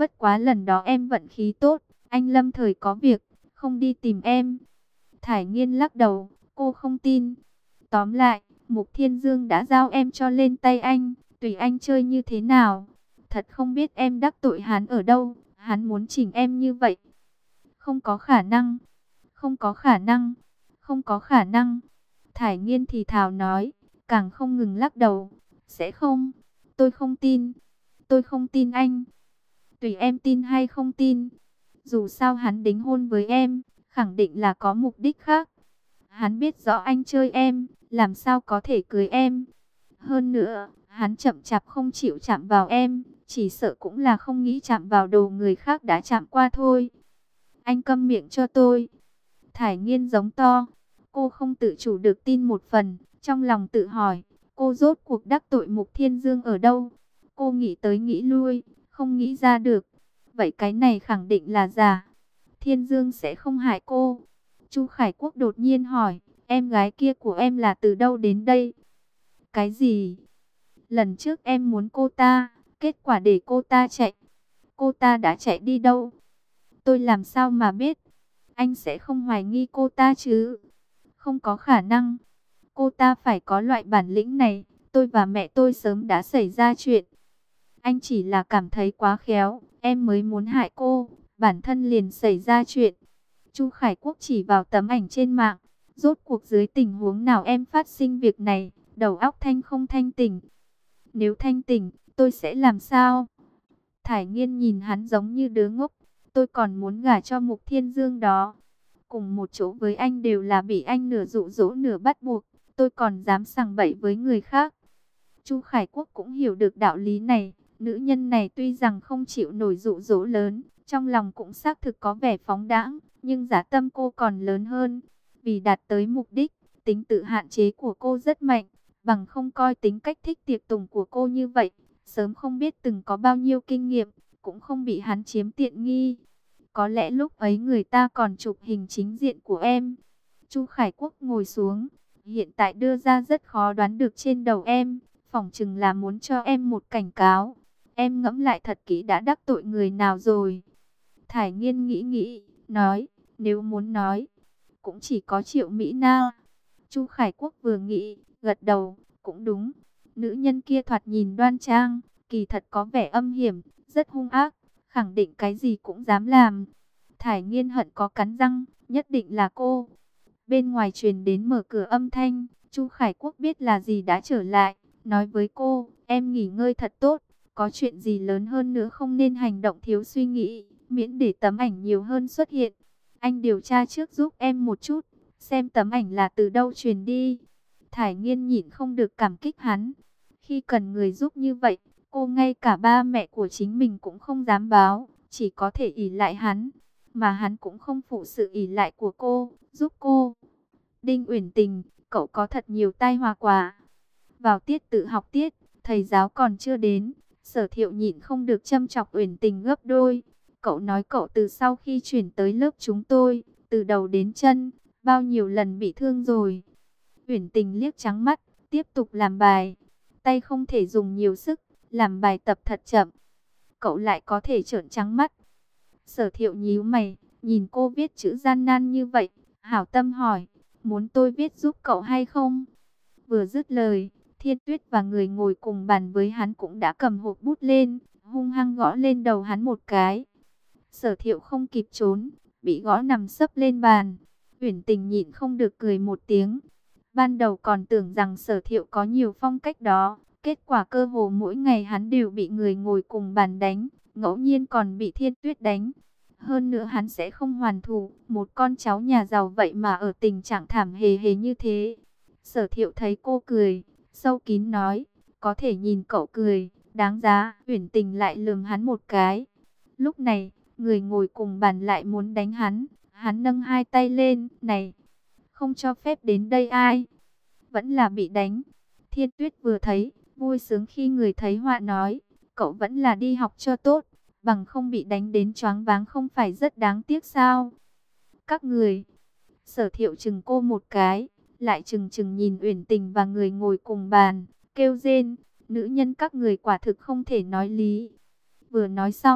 Bất quá lần đó em vận khí tốt, anh lâm thời có việc, không đi tìm em. Thải Nghiên lắc đầu, cô không tin. Tóm lại, Mục Thiên Dương đã giao em cho lên tay anh, tùy anh chơi như thế nào. Thật không biết em đắc tội hắn ở đâu, hắn muốn chỉnh em như vậy. Không có khả năng, không có khả năng, không có khả năng. Thải Nghiên thì thào nói, càng không ngừng lắc đầu. Sẽ không, tôi không tin, tôi không tin anh. Tùy em tin hay không tin. Dù sao hắn đính hôn với em, khẳng định là có mục đích khác. Hắn biết rõ anh chơi em, làm sao có thể cưới em. Hơn nữa, hắn chậm chạp không chịu chạm vào em, chỉ sợ cũng là không nghĩ chạm vào đồ người khác đã chạm qua thôi. Anh câm miệng cho tôi. Thải Nghiên giống to. Cô không tự chủ được tin một phần, trong lòng tự hỏi, cô rốt cuộc đắc tội Mục Thiên Dương ở đâu? Cô nghĩ tới nghĩ lui, không nghĩ ra được. Vậy cái này khẳng định là giả. Thiên Dương sẽ không hại cô. Chu Khải Quốc đột nhiên hỏi, em gái kia của em là từ đâu đến đây? Cái gì? Lần trước em muốn cô ta, kết quả để cô ta chạy. Cô ta đã chạy đi đâu? Tôi làm sao mà biết? Anh sẽ không hoài nghi cô ta chứ? Không có khả năng. Cô ta phải có loại bản lĩnh này. Tôi và mẹ tôi sớm đã xảy ra chuyện. Anh chỉ là cảm thấy quá khéo, em mới muốn hại cô, bản thân liền xảy ra chuyện. Chu Khải Quốc chỉ vào tấm ảnh trên mạng. Rốt cuộc dưới tình huống nào em phát sinh việc này, đầu óc thanh không thanh tỉnh? Nếu thanh tỉnh, tôi sẽ làm sao? Thải Nghiên nhìn hắn giống như đứa ngốc. Tôi còn muốn gả cho Mục Thiên Dương đó. Cùng một chỗ với anh đều là bị anh nửa dụ dỗ nửa bắt buộc. Tôi còn dám sằng bậy với người khác. Chu Khải Quốc cũng hiểu được đạo lý này. Nữ nhân này tuy rằng không chịu nổi dụ dỗ lớn, trong lòng cũng xác thực có vẻ phóng đãng, nhưng dã tâm cô còn lớn hơn. Vì đạt tới mục đích, tính tự hạn chế của cô rất mạnh, bằng không coi tính cách thích tiệc tùng của cô như vậy, sớm không biết từng có bao nhiêu kinh nghiệm, cũng không bị hắn chiếm tiện nghi. Có lẽ lúc ấy người ta còn chụp hình chính diện của em. Chu Khải Quốc ngồi xuống, hiện tại đưa ra rất khó đoán được trên đầu em, phỏng chừng là muốn cho em một cảnh cáo. Em ngẫm lại thật kỹ đã đắc tội người nào rồi. Thải Nghiên nghĩ nghĩ, nói, nếu muốn nói, cũng chỉ có Triệu Mỹ Na. Chu Khải Quốc vừa nghĩ, gật đầu, cũng đúng. Nữ nhân kia thoạt nhìn đoan trang, kỳ thật có vẻ âm hiểm, rất hung ác, khẳng định cái gì cũng dám làm. Thải Nghiên hận có cắn răng, nhất định là cô. Bên ngoài truyền đến mở cửa âm thanh, Chu Khải Quốc biết là gì đã trở lại, nói với cô, em nghỉ ngơi thật tốt, có chuyện gì lớn hơn nữa không nên hành động thiếu suy nghĩ, miễn để tấm ảnh nhiều hơn xuất hiện. Anh điều tra trước giúp em một chút, xem tấm ảnh là từ đâu truyền đi. Thải Nghiên nhịn không được cảm kích hắn. Khi cần người giúp như vậy, cô ngay cả ba mẹ của chính mình cũng không dám báo, chỉ có thể ỷ lại hắn. Mà hắn cũng không phụ sự ỷ lại của cô, giúp cô. Đinh Uyển Tình, cậu có thật nhiều tai họa quả. Vào tiết tự học tiết, thầy giáo còn chưa đến, Sở Thiệu nhịn không được châm chọc Uyển Tình gấp đôi. Cậu nói cậu từ sau khi chuyển tới lớp chúng tôi, từ đầu đến chân, bao nhiêu lần bị thương rồi. Uyển Tình liếc trắng mắt, tiếp tục làm bài. Tay không thể dùng nhiều sức, làm bài tập thật chậm. Cậu lại có thể trợn trắng mắt. Sở Thiệu nhíu mày, nhìn cô viết chữ gian nan như vậy, hảo tâm hỏi, muốn tôi viết giúp cậu hay không? Vừa dứt lời, Thiên Tuyết và người ngồi cùng bàn với hắn cũng đã cầm hộp bút lên, hung hăng gõ lên đầu hắn một cái. Sở Thiệu không kịp trốn, bị gõ nằm sấp lên bàn. Uyển Tình nhịn không được cười một tiếng. Ban đầu còn tưởng rằng Sở Thiệu có nhiều phong cách đó, kết quả cơ hồ mỗi ngày hắn đều bị người ngồi cùng bàn đánh, ngẫu nhiên còn bị Thiên Tuyết đánh. Hơn nữa hắn sẽ không hoàn thủ, một con cháu nhà giàu vậy mà ở tình trạng thảm hề hề như thế. Sở Thiệu thấy cô cười, sâu kín nói, có thể nhìn cậu cười, đáng giá. Uyển Tình lại lườm hắn một cái. Lúc này, người ngồi cùng bàn lại muốn đánh hắn, hắn nâng hai tay lên, này, không cho phép đến đây ai, vẫn là bị đánh. Thiên Tuyết vừa thấy, vui sướng khi người thấy họa nói, cậu vẫn là đi học cho tốt, bằng không bị đánh đến choáng váng không phải rất đáng tiếc sao? Các người, Sở Thiệu chừng cô một cái, lại chừng chừng nhìn Uyển Tình và người ngồi cùng bàn, kêu rên, nữ nhân các người quả thực không thể nói lý. Vừa nói xong,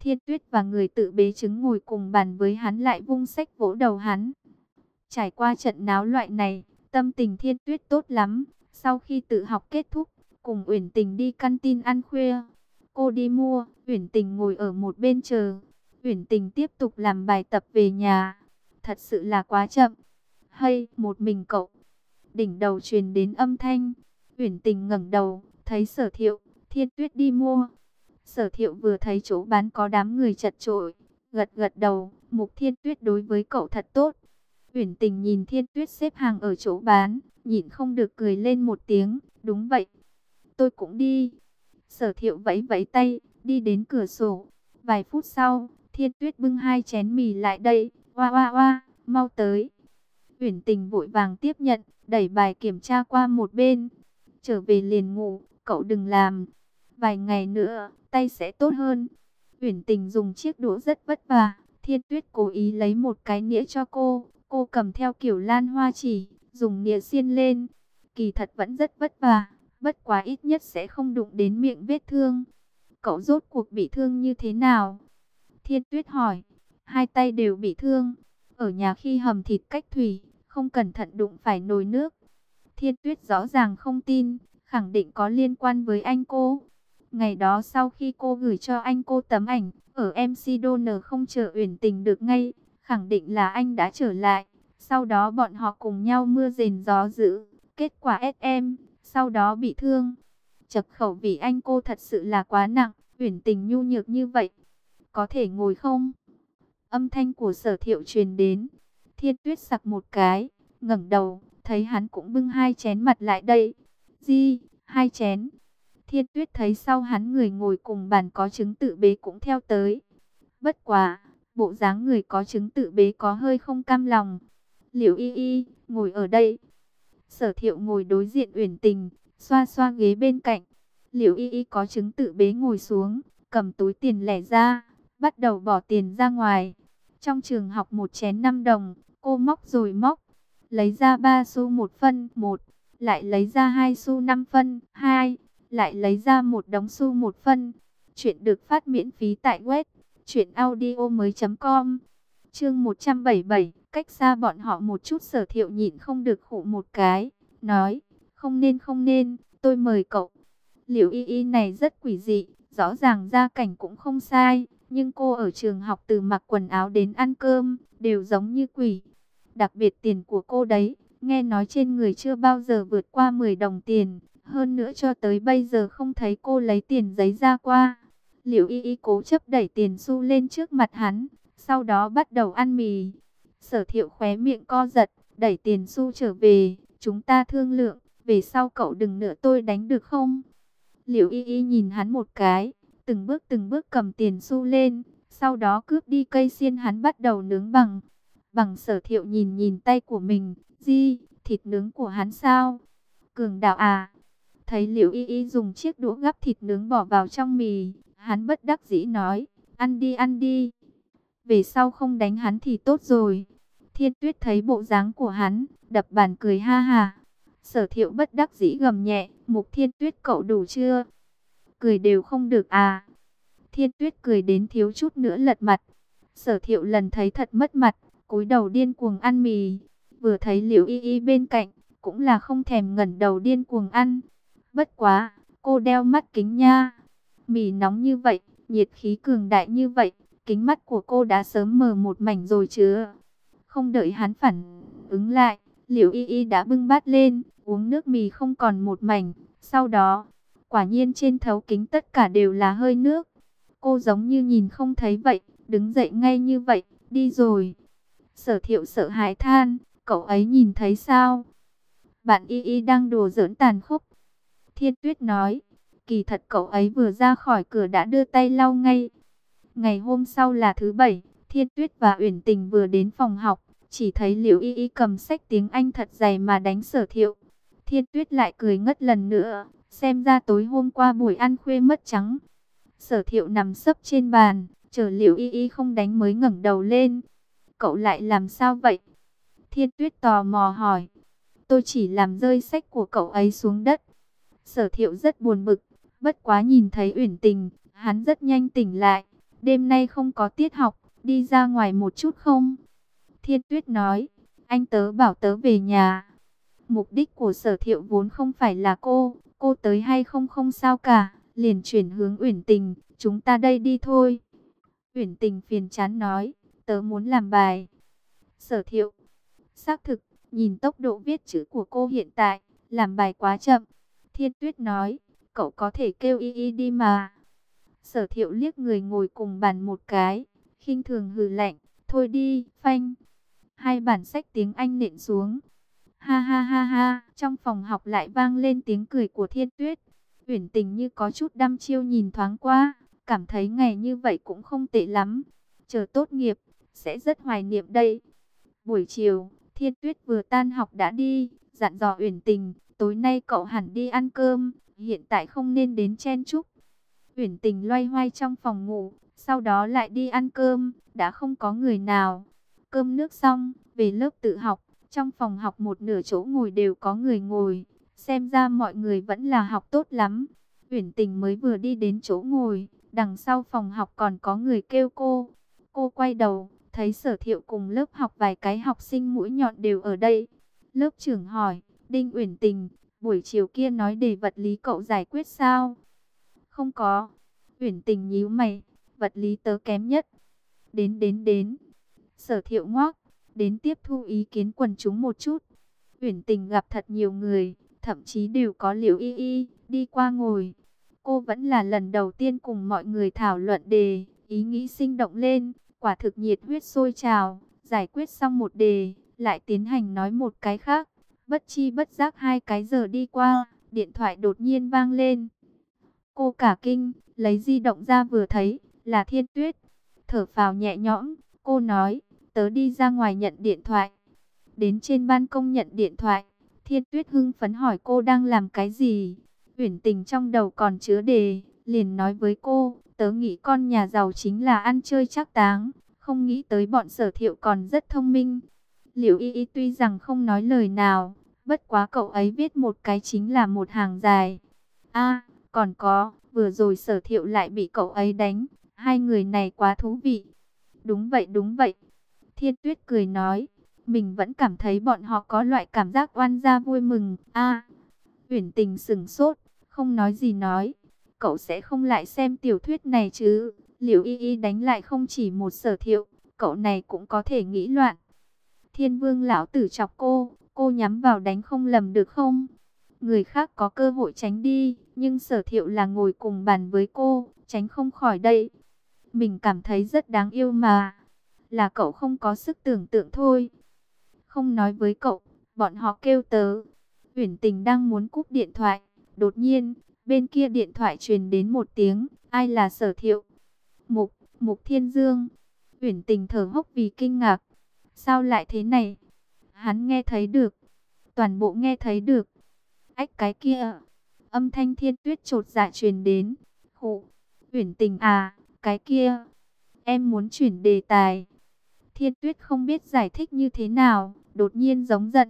Thiên Tuyết và người tự bế trứng ngồi cùng bàn với hắn lại vung sách vỗ đầu hắn. Trải qua trận náo loạn này, tâm tình Thiên Tuyết tốt lắm. Sau khi tự học kết thúc, cùng Uyển Tình đi canteen ăn khuya. Cô đi mua, Uyển Tình ngồi ở một bên chờ. Uyển Tình tiếp tục làm bài tập về nhà. Thật sự là quá chậm. Hay, một mình cậu. Đỉnh đầu truyền đến âm thanh. Uyển Tình ngẩng đầu, thấy Sở Thiệu, Thiên Tuyết đi mua. Sở Thiệu vừa thấy chỗ bán có đám người chật chội, gật gật đầu, Mục Thiên Tuyết đối với cậu thật tốt. Uyển Tình nhìn Thiên Tuyết xếp hàng ở chỗ bán, nhịn không được cười lên một tiếng, đúng vậy, tôi cũng đi. Sở Thiệu vẫy vẫy tay, đi đến cửa sổ. Vài phút sau, Thiên Tuyết bưng 2 chén mì lại đây, oa oa oa, mau tới. Uyển Tình vội vàng tiếp nhận, đẩy bài kiểm tra qua một bên. Trở về liền ngủ, cậu đừng làm. Vài ngày nữa, tay sẽ tốt hơn. Uyển Tình dùng chiếc đũa rất vất vả. Thiên Tuyết cố ý lấy một cái nĩa cho cô. Cô cầm theo kiểu Lan Hoa chỉ, dùng nĩa xiên lên. Kỳ thật vẫn rất vất vả, bất quá ít nhất sẽ không đụng đến miệng vết thương. Cậu rốt cuộc bị thương như thế nào? Thiên Tuyết hỏi. 2 tay đều bị thương. Ở nhà khi hầm thịt cách thủy, không cẩn thận đụng phải nồi nước. Thiên Tuyết rõ ràng không tin, khẳng định có liên quan với anh cô. Ngày đó sau khi cô gửi cho anh cô tấm ảnh, ở MC Donor không chờ Uyển Tình được ngay, khẳng định là anh đã trở lại. Sau đó bọn họ cùng nhau mưa rền gió dữ, kết quả SM, sau đó bị thương. Chật khẩu vì anh cô thật sự là quá nặng, Uyển Tình nhu nhược như vậy. Có thể ngồi không? Âm thanh của Sở Thiệu truyền đến. Thiên Tuyết sặc một cái, ngẩng đầu, thấy hắn cũng bưng 2 chén mặt lại đây. Gì, 2 chén? Thiên Tuyết thấy sau hắn người ngồi cùng bàn có trứng tự bế cũng theo tới. Bất quá, bộ dáng người có trứng tự bế có hơi không cam lòng. Liễu Y Y, ngồi ở đây. Sở Thiệu ngồi đối diện Uyển Tình, xoa xoa ghế bên cạnh. Liễu Y Y có trứng tự bế ngồi xuống, cầm túi tiền lẻ ra, bắt đầu bỏ tiền ra ngoài. Trong trường học 1 chén 5 đồng, cô móc rồi móc, lấy ra 3 xu 1 phân 1, lại lấy ra 2 xu 5 phân 2, lại lấy ra một đống xu 1 phân. Chuyện được phát miễn phí tại web truyệnaudiomoi.com. Chương 177, cách xa bọn họ một chút. Sở Thiệu nhịn không được khụ một cái, nói, không nên, tôi mời cậu. Liễu Y Y này rất quỷ dị, rõ ràng gia cảnh cũng không sai, nhưng cô ở trường học từ mặc quần áo đến ăn cơm, đều giống như quỷ. Đặc biệt tiền của cô đấy, nghe nói trên người chưa bao giờ vượt qua 10 đồng tiền, hơn nữa cho tới bây giờ không thấy cô lấy tiền giấy ra qua. Liễu Y Y cố chấp đẩy tiền xu lên trước mặt hắn, sau đó bắt đầu ăn mì. Sở Thiệu khóe miệng co giật, đẩy tiền xu trở về, chúng ta thương lượng, về sau cậu đừng nợ tôi đánh được không? Liễu Y Y nhìn hắn một cái, từng bước cầm tiền xu lên, sau đó cướp đi cây xiên hắn bắt đầu nướng bằng. Sở Thiệu nhìn nhìn tay của mình, thịt nướng của hắn sao? Cường đạo à? Thấy Liễu Y Y dùng chiếc đũa gắp thịt nướng bỏ vào trong mì, hắn bất đắc dĩ nói, ăn đi. Về sau không đánh hắn thì tốt rồi. Thiên Tuyết thấy bộ dáng của hắn, đập bàn cười ha ha. Sở Thiệu bất đắc dĩ gầm nhẹ, Mục Thiên Tuyết cậu đủ chưa? Cười đều không được à? Thiên Tuyết cười đến thiếu chút nữa lật mặt. Sở Thiệu lần thấy thật mất mặt, cúi đầu điên cuồng ăn mì. Vừa thấy Liễu Y Y bên cạnh, cũng là không thèm ngẩng đầu điên cuồng ăn. Bất quá, cô đeo mắt kính nha. Mì nóng như vậy, nhiệt khí cường đại như vậy, kính mắt của cô đã sớm mờ một mảnh rồi chứ. Không đợi hắn phản ứng lại, Liễu Y Y đã bưng bát lên, uống nước mì không còn một mảnh. Sau đó, quả nhiên trên thấu kính tất cả đều là hơi nước. Cô giống như nhìn không thấy vậy, đứng dậy ngay như vậy, đi rồi. Sở Thiệu sợ hãi than, cậu ấy nhìn thấy sao? Bạn Y Y đang đùa giỡn tàn khốc. Thiên Tuyết nói, kỳ thật cậu ấy vừa ra khỏi cửa đã đưa tay lau ngay. Ngày hôm sau là thứ Bảy, Thiên Tuyết và Uyển Tình vừa đến phòng học, chỉ thấy Liễu Y Y cầm sách tiếng Anh thật dày mà đánh Sở Thiệu. Thiên Tuyết lại cười ngất lần nữa, xem ra tối hôm qua buổi ăn khuya mất trắng. Sở Thiệu nằm sấp trên bàn, chờ Liễu Y Y không đánh mới ngẩng đầu lên. Cậu lại làm sao vậy? Thiên Tuyết tò mò hỏi. Tôi chỉ làm rơi sách của cậu ấy xuống đất. Sở Thiệu rất buồn bực, bất quá nhìn thấy Uyển Tình, hắn rất nhanh tỉnh lại. đêm nay không có tiết học, đi ra ngoài một chút không? Thiên Tuyết nói, anh tớ bảo tớ về nhà. Mục đích của Sở Thiệu vốn không phải là cô tới hay không không sao cả, liền chuyển hướng Uyển Tình, chúng ta đây đi thôi. Uyển Tình phiền chán nói, tớ muốn làm bài. Sở Thiệu, xác thực, nhìn tốc độ viết chữ của cô hiện tại, làm bài quá chậm. Thiên Tuyết nói, cậu có thể kêu y y đi mà. Sở Thiệu liếc người ngồi cùng bàn một cái, khinh thường hừ lạnh, thôi đi, phanh. Hai bản sách tiếng Anh nện xuống. Ha ha ha ha, trong phòng học lại vang lên tiếng cười của Thiên Tuyết. Uyển Tình như có chút đăm chiêu nhìn thoáng qua, cảm thấy ngày như vậy cũng không tệ lắm. Chờ tốt nghiệp, sẽ rất hoài niệm đây. Buổi chiều, Thiên Tuyết vừa tan học đã đi, dặn dò Uyển Tình, tối nay cậu hẳn đi ăn cơm, hiện tại không nên đến chen chúc. Uyển Tình loay hoay trong phòng ngủ, sau đó lại đi ăn cơm, đã không có người nào. Cơm nước xong, về lớp tự học, trong phòng học một nửa chỗ ngồi đều có người ngồi, xem ra mọi người vẫn là học tốt lắm. Uyển Tình mới vừa đi đến chỗ ngồi, đằng sau phòng học còn có người kêu cô. Cô quay đầu, thấy Sở Thiệu cùng lớp học vài cái học sinh mũi nhọn đều ở đây. Lớp trưởng hỏi, Đinh Uyển Tình, buổi chiều kia nói đề vật lý cậu giải quyết sao? Không có. Uyển Tình nhíu mày, vật lý tớ kém nhất. Đến. Sở Thiệu ngoác, đến tiếp thu ý kiến quần chúng một chút. Uyển Tình gặp thật nhiều người, thậm chí đều có Liễu Y Y đi qua ngồi. Cô vẫn là lần đầu tiên cùng mọi người thảo luận đề, ý nghĩ sinh động lên, quả thực nhiệt huyết sôi trào. Giải quyết xong một đề, lại tiến hành nói một cái khác. Bất chi bất giác 2 cái giờ đi qua, điện thoại đột nhiên vang lên. Cô cả kinh, lấy di động ra vừa thấy, là Thiên Tuyết. Thở phào nhẹ nhõm, cô nói, tớ đi ra ngoài nhận điện thoại. Đến trên ban công nhận điện thoại, Thiên Tuyết hưng phấn hỏi cô đang làm cái gì. Uyển Tình trong đầu còn chứa đề, liền nói với cô, tớ nghĩ con nhà giàu chính là ăn chơi trác táng, không nghĩ tới bọn Sở Thiệu còn rất thông minh. Liễu Y Y tuy rằng không nói lời nào, bất quá cậu ấy viết một cái chính là một hàng dài. Còn có, vừa rồi Sở Thiệu lại bị cậu ấy đánh, hai người này quá thú vị. Đúng vậy. Thiên Tuyết cười nói, mình vẫn cảm thấy bọn họ có loại cảm giác oan gia vui mừng. Uyển Tình sững sốt, không nói gì nói, cậu sẽ không lại xem tiểu thuyết này chứ? Liễu Y Y đánh lại không chỉ một Sở Thiệu, cậu này cũng có thể nghĩ loạn. Thiên Vương lão tử chọc cô nhắm vào đánh không lầm được không? Người khác có cơ hội tránh đi, nhưng Sở Thiệu là ngồi cùng bàn với cô, tránh không khỏi đây. Mình cảm thấy rất đáng yêu mà, là cậu không có sức tưởng tượng thôi. Không nói với cậu, bọn họ kêu tớ. Uyển Tình đang muốn cúp điện thoại, đột nhiên, bên kia điện thoại truyền đến một tiếng, ai là Sở Thiệu? Mục Thiên Dương. Uyển Tình thở hốc vì kinh ngạc. Sao lại thế này? Hắn nghe thấy được, toàn bộ nghe thấy được. Ách cái kia, âm thanh Thiên Tuyết chột dạ truyền đến. Uyển Tình à, cái kia, em muốn chuyển đề tài. Thiên Tuyết không biết giải thích như thế nào, đột nhiên giống giận,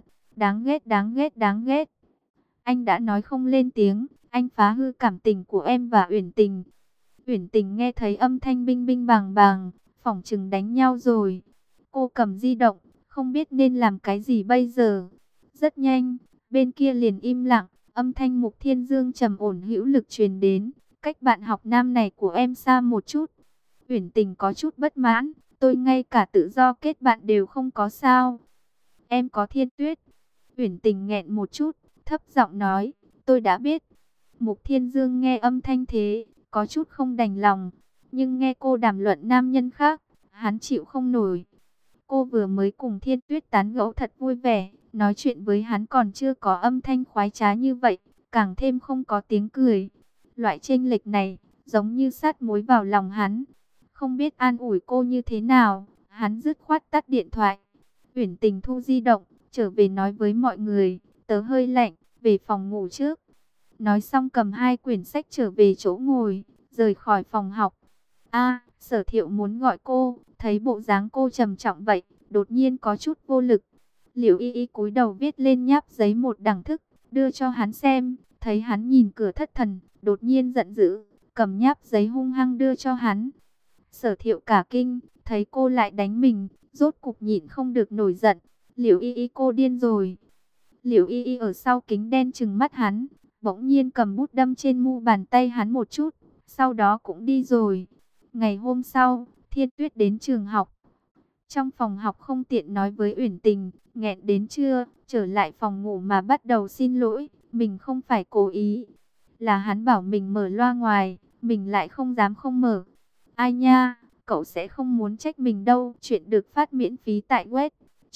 đáng ghét. Anh đã nói không lên tiếng, anh phá hư cảm tình của em và Uyển Tình. Uyển Tình nghe thấy âm thanh binh binh bàng bàng, phỏng chừng đánh nhau rồi. Cô cầm di động, không biết nên làm cái gì bây giờ. Rất nhanh, bên kia liền im lặng, âm thanh Mục Thiên Dương trầm ổn hữu lực truyền đến. Cách bạn học nam này của em xa một chút. Uyển Tình có chút bất mãn, tôi ngay cả tự do kết bạn đều không có sao. Em có Thiên Tuyết. Uyển Tình nghẹn một chút, thấp giọng nói, tôi đã biết. Mục Thiên Dương nghe âm thanh thế, có chút không đành lòng, nhưng nghe cô đàm luận nam nhân khác, hắn chịu không nổi. Cô vừa mới cùng Thiên Tuyết tán gẫu thật vui vẻ, nói chuyện với hắn còn chưa có âm thanh khoái trá như vậy, càng thêm không có tiếng cười. Loại chênh lệch này, giống như sát muối vào lòng hắn. Không biết an ủi cô như thế nào, hắn dứt khoát tắt điện thoại. Uyển Tình thu di động, trở về nói với mọi người, tớ hơi lạnh, về phòng ngủ trước. Nói xong cầm 2 quyển sách trở về chỗ ngồi, rời khỏi phòng học. Sở Thiệu muốn gọi cô, thấy bộ dáng cô trầm trọng vậy, đột nhiên có chút vô lực. Liễu Y Y cúi đầu viết lên nháp giấy một đẳng thức, đưa cho hắn xem, thấy hắn nhìn cửa thất thần, đột nhiên giận dữ, cầm nháp giấy hung hăng đưa cho hắn. Sở Thiệu cả kinh, thấy cô lại đánh mình, rốt cục nhịn không được nổi giận. Liễu Y Y, cô điên rồi. Liễu Y Y ở sau kính đen trừng mắt hắn, bỗng nhiên cầm bút đâm trên mu bàn tay hắn một chút, sau đó cũng đi rồi. Ngày hôm sau, Thiên Tuyết đến trường học. Trong phòng học không tiện nói với Uyển Tình, nghẹn đến trưa, trở lại phòng ngủ mà bắt đầu xin lỗi, mình không phải cố ý. Là hắn bảo mình mở loa ngoài, mình lại không dám không mở. Ai nha, cậu sẽ không muốn trách mình đâu. Chuyện được phát miễn phí tại web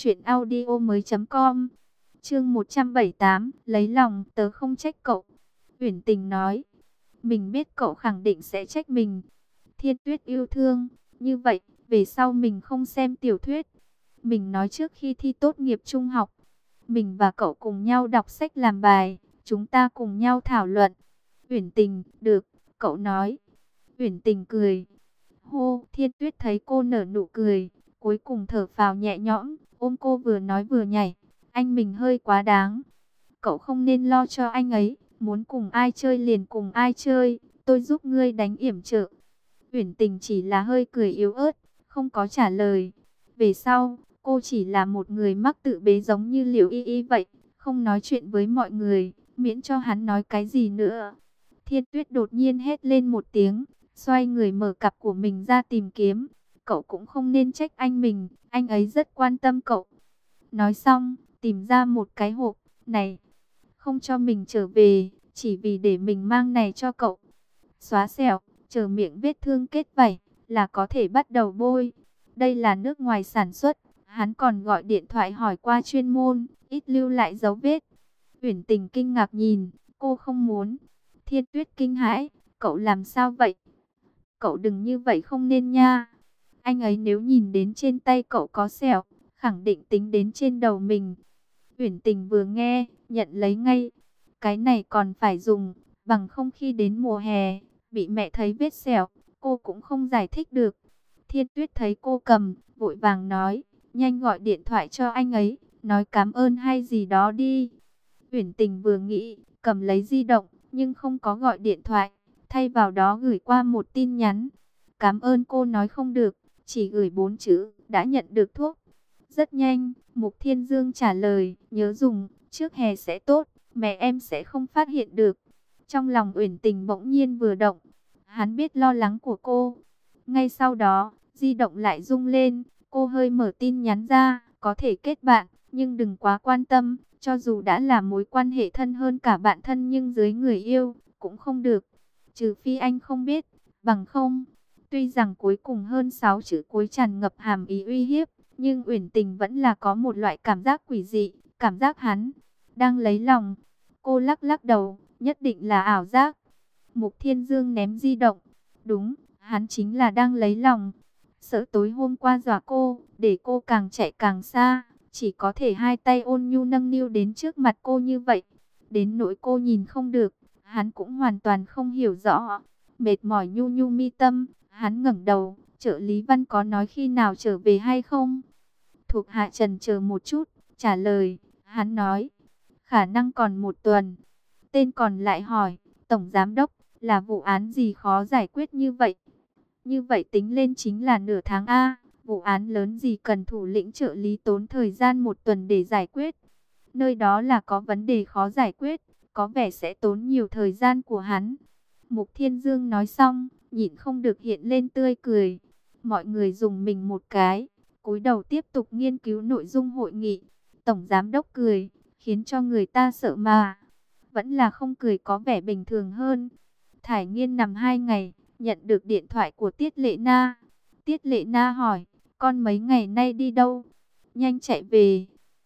truyệnaudiomoi.com. Chương 178, lấy lòng, tớ không trách cậu. Uyển Tình nói, mình biết cậu khẳng định sẽ trách mình. Thiên Tuyết yêu thương, như vậy, về sau mình không xem tiểu thuyết. Mình nói trước khi thi tốt nghiệp trung học, mình và cậu cùng nhau đọc sách làm bài, chúng ta cùng nhau thảo luận. Uyển Tình, được, cậu nói. Uyển Tình cười. Hô, Thiên Tuyết thấy cô nở nụ cười, cuối cùng thở phào nhẹ nhõm, ôm cô vừa nói vừa nhảy. Anh mình hơi quá đáng. Cậu không nên lo cho anh ấy, muốn cùng ai chơi liền cùng ai chơi, tôi giúp ngươi đánh yểm trợ. Uyển Tình chỉ là hơi cười yếu ớt, không có trả lời. Về sau, cô chỉ là một người mắc tự bế giống như Liễu Y Y vậy, không nói chuyện với mọi người, miễn cho hắn nói cái gì nữa. Thiên Tuyết đột nhiên hét lên một tiếng, xoay người mở cặp của mình ra tìm kiếm. Cậu cũng không nên trách anh mình, anh ấy rất quan tâm cậu. Nói xong, tìm ra một cái hộp, này, không cho mình trở về, chỉ vì để mình mang này cho cậu. Xóa sẹo, chờ miệng vết thương kết vảy, là có thể bắt đầu bôi. Đây là nước ngoài sản xuất, hắn còn gọi điện thoại hỏi qua chuyên môn, ít lưu lại dấu vết. Uyển Tình kinh ngạc nhìn, cô không muốn. Thiên Tuyết kinh hãi, cậu làm sao vậy? Cậu đừng như vậy không nên nha. Anh ấy nếu nhìn đến trên tay cậu có sẹo, khẳng định tính đến trên đầu mình. Uyển Tình vừa nghe, nhận lấy ngay. Cái này còn phải dùng, bằng không khi đến mùa hè, bị mẹ thấy vết sẹo, cô cũng không giải thích được. Thiên Tuyết thấy cô cầm, vội vàng nói, nhanh gọi điện thoại cho anh ấy, nói cảm ơn hay gì đó đi. Uyển Tình vừa nghĩ, cầm lấy di động, nhưng không có gọi điện thoại, thay vào đó gửi qua một tin nhắn. Cảm ơn cô nói không được, chỉ gửi 4 chữ, đã nhận được thuốc. Rất nhanh, Mục Thiên Dương trả lời, nhớ dùng, trước hè sẽ tốt, mẹ em sẽ không phát hiện được. Trong lòng Uyển Tình bỗng nhiên vừa động, hắn biết lo lắng của cô. Ngay sau đó, di động lại rung lên, cô hơi mở tin nhắn ra, có thể kết bạn, nhưng đừng quá quan tâm, cho dù đã là mối quan hệ thân hơn cả bạn thân nhưng dưới người yêu, cũng không được. Trừ phi anh không biết, bằng không. Tuy rằng cuối cùng hơn 6 chữ cuối tràn ngập hàm ý uy hiếp, nhưng Uyển Tình vẫn là có một loại cảm giác quỷ dị, cảm giác hắn đang lấy lòng. Cô lắc lắc đầu, nhất định là ảo giác. Mục Thiên Dương ném di động. Đúng, hắn chính là đang lấy lòng. Sợ tối hôm qua dọa cô, để cô càng chạy càng xa, chỉ có thể hai tay ôn nhu nâng niu đến trước mặt cô như vậy. Đến nỗi cô nhìn không được, hắn cũng hoàn toàn không hiểu rõ. Mệt mỏi nhu nhu mi tâm, hắn ngẩng đầu, trợ lý Văn có nói khi nào trở về hay không? Thuộc hạ trần chờ một chút, trả lời, hắn nói, khả năng còn 1 tuần. Tên còn lại hỏi, Tổng Giám Đốc, là vụ án gì khó giải quyết như vậy? Như vậy tính lên chính là nửa tháng A, vụ án lớn gì cần thủ lĩnh trợ lý tốn thời gian 1 tuần để giải quyết? Nơi đó là có vấn đề khó giải quyết, có vẻ sẽ tốn nhiều thời gian của hắn. Mục Thiên Dương nói xong, nhịn không được hiện lên tươi cười. Mọi người dùng mình một cái, cúi đầu tiếp tục nghiên cứu nội dung hội nghị. Tổng Giám Đốc cười, khiến cho người ta sợ mà. Vẫn là không cười có vẻ bình thường hơn. Thải Nghiên nằm 2 ngày, nhận được điện thoại của Tiết Lệ Na. Tiết Lệ Na hỏi, con mấy ngày nay đi đâu? Nhanh chạy về.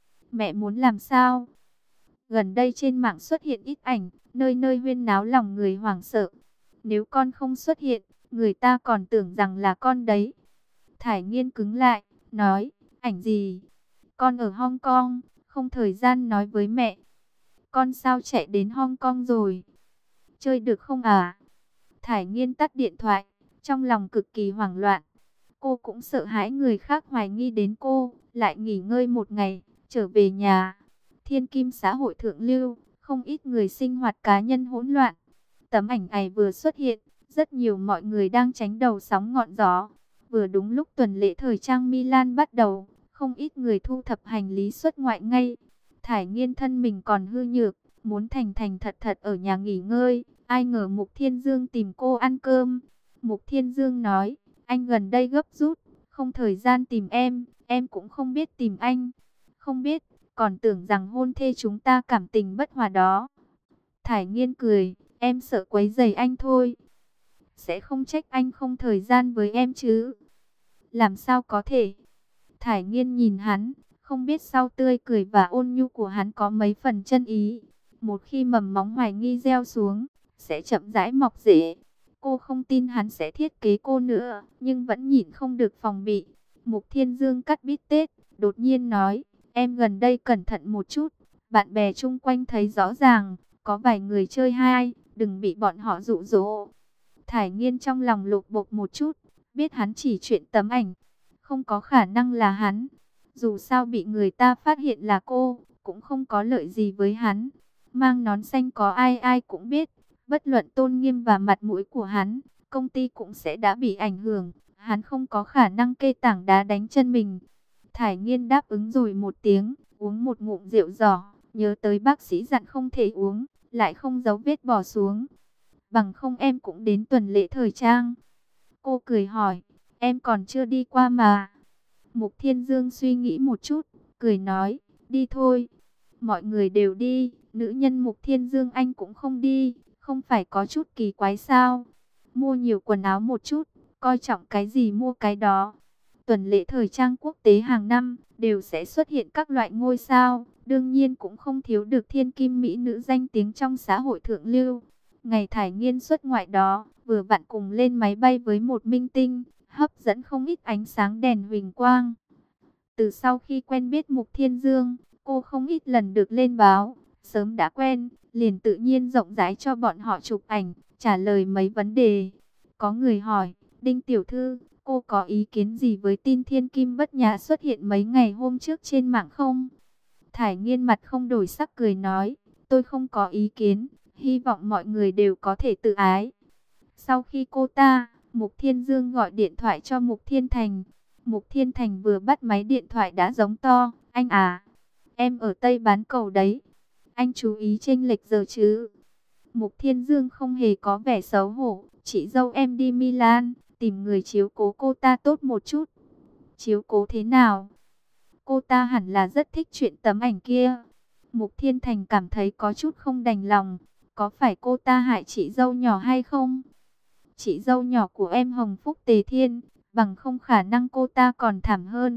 Mẹ muốn làm sao? Gần đây trên mạng xuất hiện ít ảnh, nơi nơi huyên náo lòng người hoảng sợ. Nếu con không xuất hiện, người ta còn tưởng rằng là con đấy. Thải Nghiên cứng lại, nói, ảnh gì? Con ở Hong Kong, không thời gian nói với mẹ. Con sao chạy đến Hong Kong rồi? Chơi được không à? Thải Nghiên tắt điện thoại, trong lòng cực kỳ hoảng loạn. Cô cũng sợ hãi người khác hoài nghi đến cô, lại nghỉ ngơi 1 ngày, trở về nhà. Thiên Kim xã hội thượng lưu, không ít người sinh hoạt cá nhân hỗn loạn. Tấm ảnh này vừa xuất hiện, rất nhiều mọi người đang tránh đầu sóng ngọn gió. Vừa đúng lúc tuần lễ thời trang Milan bắt đầu, không ít người thu thập hành lý xuất ngoại ngay. Thải Nghiên thân mình còn hư nhược, muốn thành thành thật thật ở nhà nghỉ ngơi. Ai ngờ Mục Thiên Dương tìm cô ăn cơm. Mục Thiên Dương nói, anh gần đây gấp rút, không thời gian tìm em cũng không biết tìm anh. Không biết, còn tưởng rằng hôn thê chúng ta cảm tình bất hòa đó. Thải Nghiên cười, em sợ quấy rầy anh thôi. Sẽ không trách anh không thời gian với em chứ. Làm sao có thể? Thải Nghiên nhìn hắn, không biết sau tươi cười và ôn nhu của hắn có mấy phần chân ý. Một khi mầm móng hoài nghi gieo xuống, sẽ chậm rãi mọc rễ. Cô không tin hắn sẽ thiết kế cô nữa, nhưng vẫn nhịn không được phòng bị. Mục Thiên Dương cắt bít tết, đột nhiên nói, em gần đây cẩn thận một chút. Bạn bè chung quanh thấy rõ ràng, có vài người chơi hai, đừng bị bọn họ dụ dỗ. Thải Nghiên trong lòng lột bột một chút, biết hắn chỉ chuyện tấm ảnh, không có khả năng là hắn. Dù sao bị người ta phát hiện là cô, cũng không có lợi gì với hắn. Mang nón xanh có ai ai cũng biết, bất luận tôn nghiêm và mặt mũi của hắn, công ty cũng sẽ đã bị ảnh hưởng. Hắn không có khả năng kê tảng đá đánh chân mình. Thải Nghiên đáp ứng rồi một tiếng, uống một ngụm rượu giỏ, nhớ tới bác sĩ dặn không thể uống, lại không giấu vết bỏ xuống. Bằng không em cũng đến tuần lễ thời trang. Cô cười hỏi, em còn chưa đi qua mà. Mục Thiên Dương suy nghĩ một chút, cười nói, đi thôi. Mọi người đều đi, nữ nhân Mục Thiên Dương anh cũng không đi, không phải có chút kỳ quái sao? Mua nhiều quần áo một chút, coi trọng cái gì mua cái đó. Tuần lễ thời trang quốc tế hàng năm đều sẽ xuất hiện các loại ngôi sao, đương nhiên cũng không thiếu được thiên kim mỹ nữ danh tiếng trong xã hội thượng lưu. Ngày Thải Nghiên xuất ngoại đó, vừa vặn cùng lên máy bay với một minh tinh, hấp dẫn không ít ánh sáng đèn huỳnh quang. Từ sau khi quen biết Mục Thiên Dương, cô không ít lần được lên báo, sớm đã quen, liền tự nhiên rộng rãi cho bọn họ chụp ảnh, trả lời mấy vấn đề. Có người hỏi, Đinh tiểu thư, cô có ý kiến gì với tin thiên kim bất nhã xuất hiện mấy ngày hôm trước trên mạng không? Thải Nghiên mặt không đổi sắc cười nói, tôi không có ý kiến, hy vọng mọi người đều có thể tự ái. Sau khi cô ta, Mục Thiên Dương gọi điện thoại cho Mục Thiên Thành. Mục Thiên Thành vừa bắt máy điện thoại đã giống to, anh à, em ở Tây Bán Cầu đấy, anh chú ý chênh lệch giờ chứ. Mục Thiên Dương không hề có vẻ xấu hổ, chị dâu em đi Milan, tìm người chiếu cố cô ta tốt một chút. Chiếu cố thế nào? Cô ta hẳn là rất thích chuyện tấm ảnh kia. Mục Thiên Thành cảm thấy có chút không đành lòng, có phải cô ta hại chị dâu nhỏ hay không? Chị dâu nhỏ của em Hồng Phúc Tề Thiên, bằng không khả năng cô ta còn thảm hơn.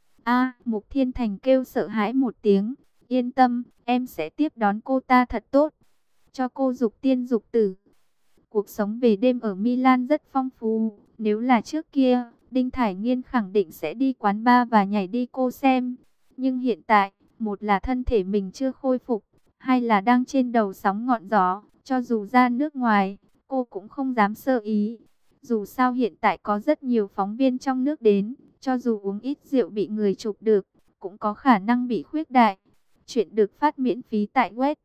A, Mục Thiên Thành kêu sợ hãi một tiếng, yên tâm, em sẽ tiếp đón cô ta thật tốt, cho cô dục tiên dục tử. Cuộc sống về đêm ở Milan rất phong phú, nếu là trước kia, Đinh Thải Nghiên khẳng định sẽ đi quán bar và nhảy đi cô xem. Nhưng hiện tại, một là thân thể mình chưa khôi phục, hai là đang trên đầu sóng ngọn gió, cho dù ra nước ngoài, cô cũng không dám sơ ý. Dù sao hiện tại có rất nhiều phóng viên trong nước đến, cho dù uống ít rượu bị người chụp được, cũng có khả năng bị khuyết đại. Chuyện được phát miễn phí tại web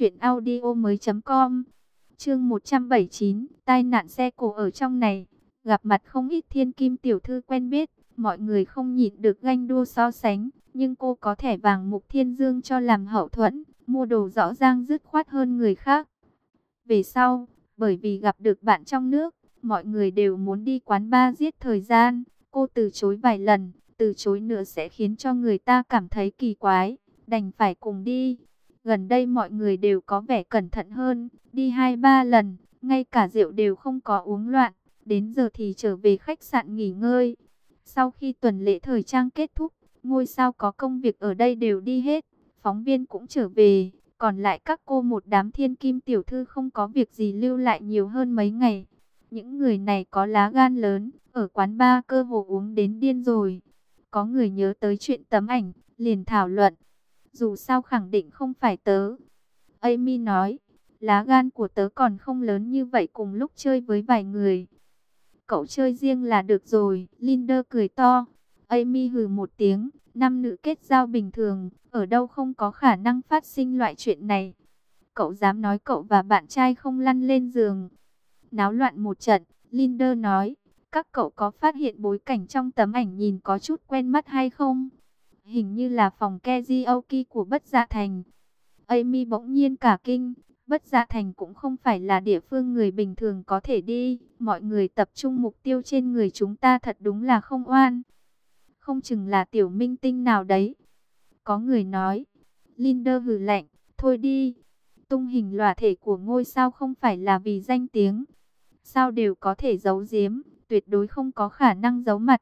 truyệnaudiomoi.com. Chương 179, tai nạn xe cộ ở trong này. Gặp mặt không ít thiên kim tiểu thư quen biết, mọi người không nhịn được ganh đua so sánh, nhưng cô có thẻ vàng Mục Thiên Dương cho làm hậu thuẫn, mua đồ rõ ràng dứt khoát hơn người khác. Về sau, bởi vì gặp được bạn trong nước, mọi người đều muốn đi quán bar giết thời gian. Cô từ chối vài lần, từ chối nữa sẽ khiến cho người ta cảm thấy kỳ quái, đành phải cùng đi. Gần đây mọi người đều có vẻ cẩn thận hơn, đi 2-3 lần, ngay cả rượu đều không có uống loạn, đến giờ thì trở về khách sạn nghỉ ngơi. Sau khi tuần lễ thời trang kết thúc, ngôi sao có công việc ở đây đều đi hết, phóng viên cũng trở về. Còn lại các cô một đám thiên kim tiểu thư không có việc gì lưu lại nhiều hơn mấy ngày. Những người này có lá gan lớn, ở quán bar cơ hồ uống đến điên rồi. Có người nhớ tới chuyện tấm ảnh, liền thảo luận. Dù sao khẳng định không phải tớ. Amy nói, lá gan của tớ còn không lớn như vậy cùng lúc chơi với vài người. Cậu chơi riêng là được rồi, Linda cười to. Amy hừ một tiếng, nam nữ kết giao bình thường, ở đâu không có khả năng phát sinh loại chuyện này. Cậu dám nói cậu và bạn trai không lăn lên giường. Náo loạn một trận, Linda nói, Các cậu có phát hiện bối cảnh trong tấm ảnh nhìn có chút quen mắt hay không? Hình như là phòng karaoke của Bất Dạ Thành. Amy bỗng nhiên cả kinh. Bất Dạ Thành cũng không phải là địa phương người bình thường có thể đi. Mọi người tập trung mục tiêu trên người chúng ta thật đúng là không oan. Không chừng là tiểu minh tinh nào đấy. Có người nói. Linda hừ lạnh. Thôi đi. Tung hình lỏa thể của ngôi sao không phải là vì danh tiếng. Sao đều có thể giấu giếm. Tuyệt đối không có khả năng giấu mặt.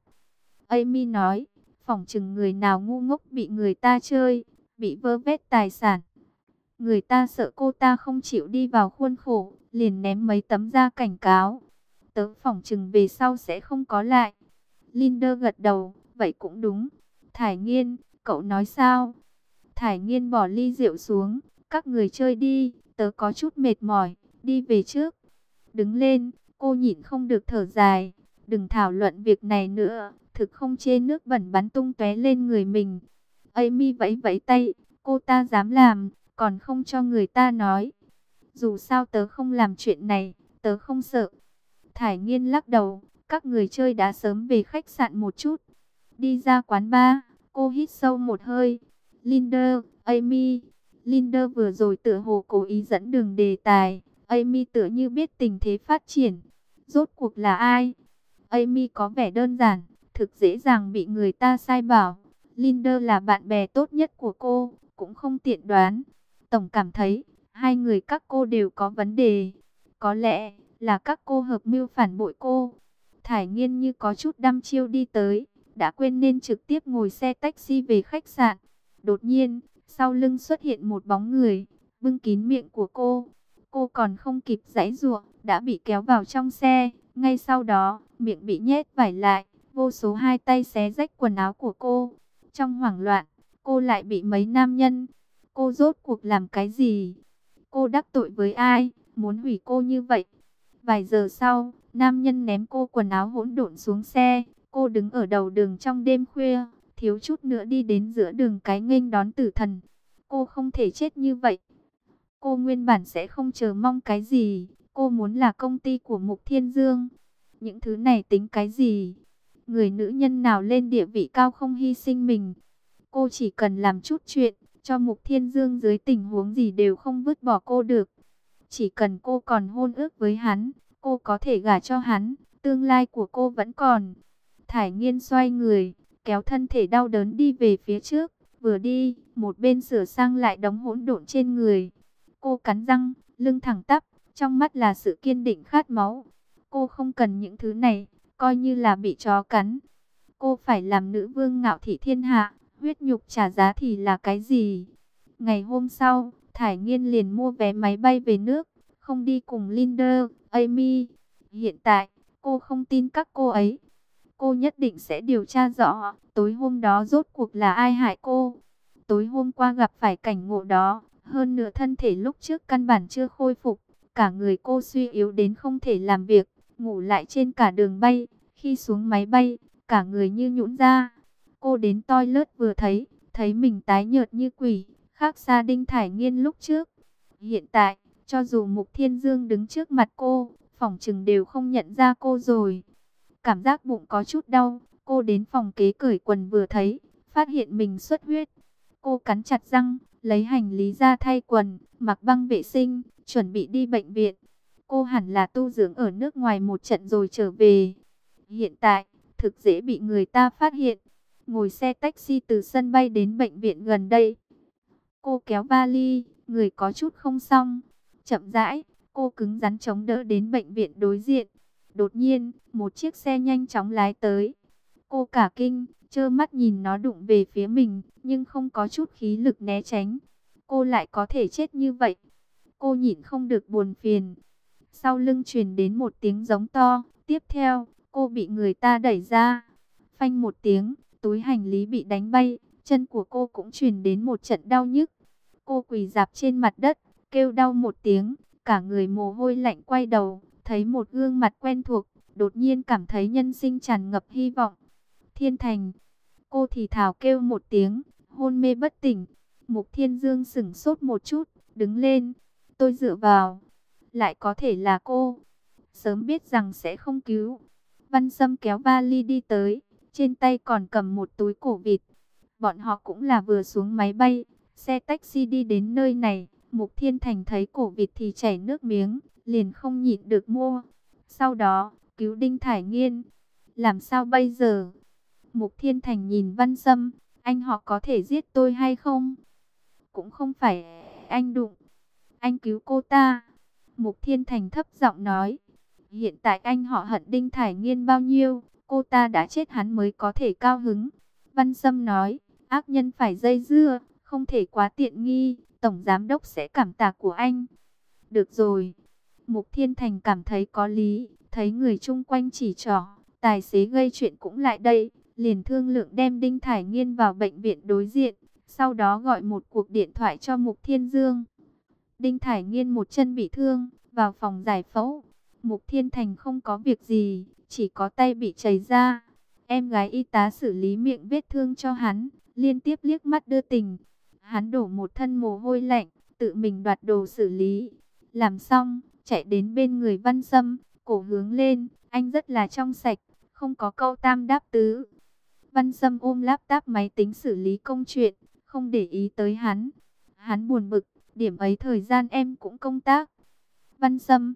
Amy nói. Phỏng chừng người nào ngu ngốc bị người ta chơi. Bị vơ vét tài sản. Người ta sợ cô ta không chịu đi vào khuôn khổ, liền ném mấy tấm da cảnh cáo. Tớ phỏng chừng về sau sẽ không có lại. Linda gật đầu, vậy cũng đúng. Thải Nghiên, cậu nói sao? Thải Nghiên bỏ ly rượu xuống, các người chơi đi, tớ có chút mệt mỏi, đi về trước. Đứng lên, cô nhịn không được thở dài. Đừng thảo luận việc này nữa, thực không chê nước bẩn bắn tung tóe lên người mình. Amy vẫy vẫy tay, cô ta dám làm, còn không cho người ta nói. Dù sao tớ không làm chuyện này, tớ không sợ. Thải Nghiên lắc đầu, các người chơi đã sớm về khách sạn một chút. Đi ra quán bar, cô hít sâu một hơi. Linda, Amy. Linda vừa rồi tựa hồ cố ý dẫn đường đề tài. Amy tựa như biết tình thế phát triển. Rốt cuộc là ai? Amy có vẻ đơn giản, thực dễ dàng bị người ta sai bảo. Linda là bạn bè tốt nhất của cô, cũng không tiện đoán. Tổng cảm thấy, hai người các cô đều có vấn đề. Có lẽ là các cô hợp mưu phản bội cô. Thải Nghiên như có chút đăm chiêu đi tới, đã quên nên trực tiếp ngồi xe taxi về khách sạn. Đột nhiên, sau lưng xuất hiện một bóng người, bưng kín miệng của cô. Cô còn không kịp giãy giụa, đã bị kéo vào trong xe. Ngay sau đó, miệng bị nhét vải lại, vô số hai tay xé rách quần áo của cô. Trong hoảng loạn, cô lại bị mấy nam nhân. Cô rốt cuộc làm cái gì? Cô đắc tội với ai, muốn hủy cô như vậy? Vài giờ sau, nam nhân ném cô quần áo hỗn độn xuống xe. Cô đứng ở đầu đường trong đêm khuya, thiếu chút nữa đi đến giữa đường cái nghênh đón tử thần. Cô không thể chết như vậy. Cô nguyên bản sẽ không chờ mong cái gì. Cô muốn là công ty của Mục Thiên Dương. Những thứ này tính cái gì? Người nữ nhân nào lên địa vị cao không hy sinh mình? Cô chỉ cần làm chút chuyện, cho Mục Thiên Dương dưới tình huống gì đều không vứt bỏ cô được. Chỉ cần cô còn hôn ước với hắn, cô có thể gả cho hắn, tương lai của cô vẫn còn. Thải Nghiên xoay người, kéo thân thể đau đớn đi về phía trước, vừa đi, một bên sửa sang lại đống hỗn độn trên người. Cô cắn răng, lưng thẳng tắp, trong mắt là sự kiên định khát máu. Cô không cần những thứ này, coi như là bị chó cắn. Cô phải làm nữ vương ngạo thị thiên hạ, huyết nhục trả giá thì là cái gì? Ngày hôm sau, Thải Nghiên liền mua vé máy bay về nước, không đi cùng Linda, Amy. Hiện tại, cô không tin các cô ấy. Cô nhất định sẽ điều tra rõ, tối hôm đó rốt cuộc là ai hại cô. Tối hôm qua gặp phải cảnh ngộ đó, hơn nữa thân thể lúc trước căn bản chưa khôi phục. Cả người cô suy yếu đến không thể làm việc, ngủ lại trên cả đường bay. Khi xuống máy bay, cả người như nhũn ra. Cô đến toilet vừa thấy mình tái nhợt như quỷ, khác xa Đinh Thải Nghiên lúc trước. Hiện tại, cho dù Mục Thiên Dương đứng trước mặt cô, phỏng chừng đều không nhận ra cô rồi. Cảm giác bụng có chút đau, cô đến phòng kế cởi quần vừa thấy, phát hiện mình xuất huyết. Cô cắn chặt răng, lấy hành lý ra thay quần, mặc băng vệ sinh, chuẩn bị đi bệnh viện. Cô hẳn là tu dưỡng ở nước ngoài một trận rồi trở về. Hiện tại, thực dễ bị người ta phát hiện. Ngồi xe taxi từ sân bay đến bệnh viện gần đây. Cô kéo vali, người có chút không xong. Chậm rãi, cô cứng rắn chống đỡ đến bệnh viện đối diện. Đột nhiên, một chiếc xe nhanh chóng lái tới. Cô cả kinh, trơ mắt nhìn nó đụng về phía mình, nhưng không có chút khí lực né tránh. Cô lại có thể chết như vậy. Cô nhịn không được buồn phiền. Sau lưng truyền đến một tiếng giống to. Tiếp theo, cô bị người ta đẩy ra. Phanh một tiếng, túi hành lý bị đánh bay. Chân của cô cũng truyền đến một trận đau nhức. Cô quỳ rạp trên mặt đất, kêu đau một tiếng. Cả người mồ hôi lạnh quay đầu, thấy một gương mặt quen thuộc. Đột nhiên cảm thấy nhân sinh tràn ngập hy vọng. Thiên Thành. Cô thì thào kêu một tiếng, hôn mê bất tỉnh. Mục Thiên Dương sững sốt một chút, đứng lên. Tôi dựa vào. Lại có thể là cô. Sớm biết rằng sẽ không cứu. Văn Sâm kéo vali đi tới, trên tay còn cầm một túi cổ vịt. Bọn họ cũng là vừa xuống máy bay, xe taxi đi đến nơi này. Mục Thiên Thành thấy cổ vịt thì chảy nước miếng, liền không nhịn được mua. Sau đó, cứu Đinh Thải Nghiên. Làm sao bây giờ? Mục Thiên Thành nhìn Văn Sâm, anh họ có thể giết tôi hay không? Cũng không phải anh đụng, anh cứu cô ta. Mục Thiên Thành thấp giọng nói, hiện tại anh họ hận Đinh Thải Nghiên bao nhiêu, cô ta đã chết hắn mới có thể cao hứng. Văn Sâm nói, ác nhân phải dây dưa, không thể quá tiện nghi, Tổng Giám Đốc sẽ cảm tạ của anh. Được rồi. Mục Thiên Thành cảm thấy có lý, thấy người chung quanh chỉ trỏ, tài xế gây chuyện cũng lại đây, liền thương lượng đem Đinh Thải Nghiên vào bệnh viện đối diện, sau đó gọi một cuộc điện thoại cho Mục Thiên Dương. Đinh Thải Nghiên một chân bị thương, vào phòng giải phẫu. Mục Thiên Thành không có việc gì, chỉ có tay bị chảy ra. Em gái y tá xử lý miệng vết thương cho hắn, liên tiếp liếc mắt đưa tình. Hắn đổ một thân mồ hôi lạnh, tự mình đoạt đồ xử lý. Làm xong, chạy đến bên người Văn Sâm, cổ hướng lên, anh rất là trong sạch, không có câu tam đáp tứ. Văn Sâm ôm laptop máy tính xử lý công chuyện, không để ý tới hắn. Hắn buồn bực, điểm ấy thời gian em cũng công tác. Văn Sâm,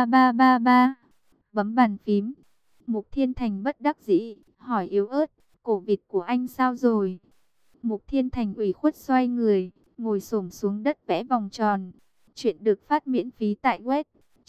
3333, bấm bàn phím. Mục Thiên Thành bất đắc dĩ, hỏi yếu ớt, cổ vịt của anh sao rồi? Mục Thiên Thành ủy khuất xoay người, ngồi xổm xuống đất vẽ vòng tròn. Chuyện được phát miễn phí tại web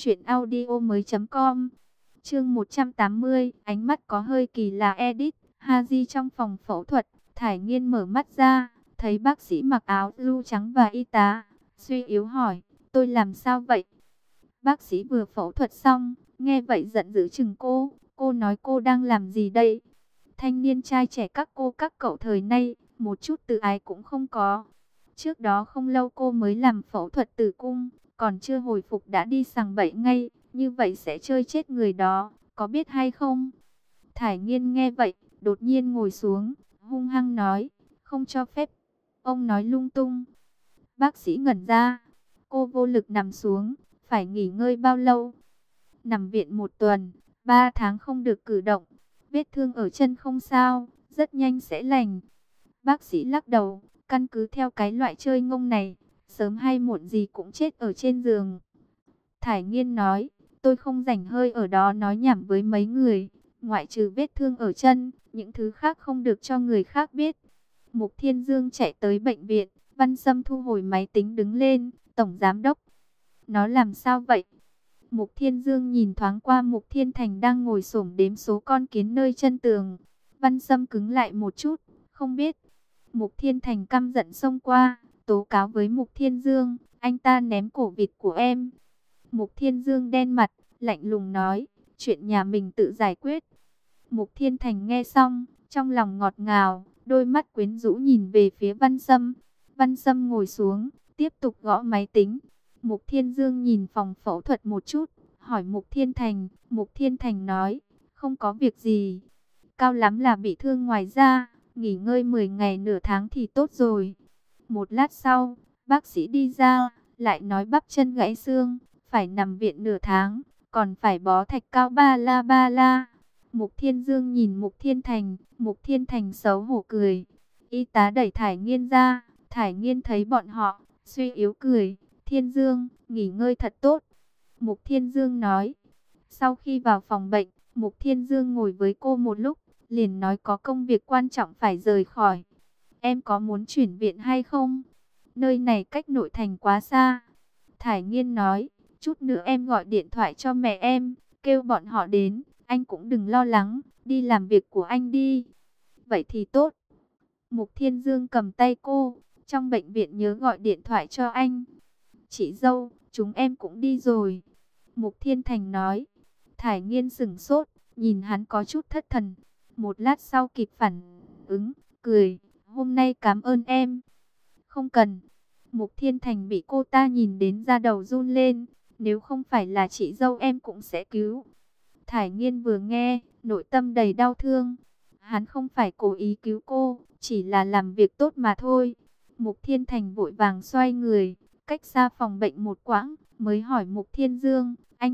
truyệnaudiomoi.com. Chương 180, ánh mắt có hơi kỳ lạ edit. Haji trong phòng phẫu thuật, Thải Nghiên mở mắt ra, thấy bác sĩ mặc áo blue trắng và y tá, suy yếu hỏi, tôi làm sao vậy? Bác sĩ vừa phẫu thuật xong, nghe vậy giận dữ chừng cô nói cô đang làm gì đây? Thanh niên trai trẻ các cô các cậu thời nay, một chút tự ái cũng không có. Trước đó không lâu cô mới làm phẫu thuật tử cung, còn chưa hồi phục đã đi sằng bậy ngay, như vậy sẽ chơi chết người đó, có biết hay không? Thải Nghiên nghe vậy, đột nhiên ngồi xuống, hung hăng nói, không cho phép. Ông nói lung tung. Bác sĩ ngẩn ra, cô vô lực nằm xuống, phải nghỉ ngơi bao lâu? Nằm viện 1 tuần, 3 tháng không được cử động. Vết thương ở chân không sao, rất nhanh sẽ lành. Bác sĩ lắc đầu, căn cứ theo cái loại chơi ngông này, sớm hay muộn gì cũng chết ở trên giường. Thải Nghiên nói, tôi không rảnh hơi ở đó nói nhảm với mấy người, ngoại trừ vết thương ở chân, những thứ khác không được cho người khác biết. Mục Thiên Dương chạy tới bệnh viện, Văn Sâm thu hồi máy tính đứng lên, Tổng Giám Đốc. Nó làm sao vậy? Mục Thiên Dương nhìn thoáng qua Mục Thiên Thành đang ngồi xổm đếm số con kiến nơi chân tường. Văn Sâm cứng lại một chút, không biết. Mục Thiên Thành căm giận xông qua, tố cáo với Mục Thiên Dương, anh ta ném cổ vịt của em. Mục Thiên Dương đen mặt, lạnh lùng nói, chuyện nhà mình tự giải quyết. Mục Thiên Thành nghe xong, trong lòng ngọt ngào, đôi mắt quyến rũ nhìn về phía Văn Sâm. Văn Sâm ngồi xuống, tiếp tục gõ máy tính. Mục Thiên Dương nhìn phòng phẫu thuật một chút, hỏi Mục Thiên Thành. Mục Thiên Thành nói, không có việc gì. Cao lắm là bị thương ngoài da, nghỉ ngơi 10 ngày nửa tháng thì tốt rồi. Một lát sau, bác sĩ đi ra, lại nói bắp chân gãy xương, phải nằm viện nửa tháng, còn phải bó thạch cao ba la ba la. Mục Thiên Dương nhìn Mục Thiên Thành xấu hổ cười. Y tá đẩy Thải Nghiên ra, Thải Nghiên thấy bọn họ, suy yếu cười. Thiên Dương, nghỉ ngơi thật tốt. Mục Thiên Dương nói. Sau khi vào phòng bệnh, Mục Thiên Dương ngồi với cô một lúc, liền nói có công việc quan trọng phải rời khỏi. Em có muốn chuyển viện hay không? Nơi này cách nội thành quá xa. Thải Nghiên nói, chút nữa em gọi điện thoại cho mẹ em, kêu bọn họ đến, anh cũng đừng lo lắng, đi làm việc của anh đi. Vậy thì tốt. Mục Thiên Dương cầm tay cô, trong bệnh viện nhớ gọi điện thoại cho anh. Chị dâu, chúng em cũng đi rồi. Mục Thiên Thành nói. Thải Nghiên sững sốt, nhìn hắn có chút thất thần. Một lát sau kịp phản ứng, cười, hôm nay cảm ơn em. Không cần. Mục Thiên Thành bị cô ta nhìn đến da đầu run lên. Nếu không phải là chị dâu em cũng sẽ cứu. Thải Nghiên vừa nghe, nội tâm đầy đau thương. Hắn không phải cố ý cứu cô, chỉ là làm việc tốt mà thôi. Mục Thiên Thành vội vàng xoay người, cách xa phòng bệnh một quãng, mới hỏi Mục Thiên Dương, anh họ,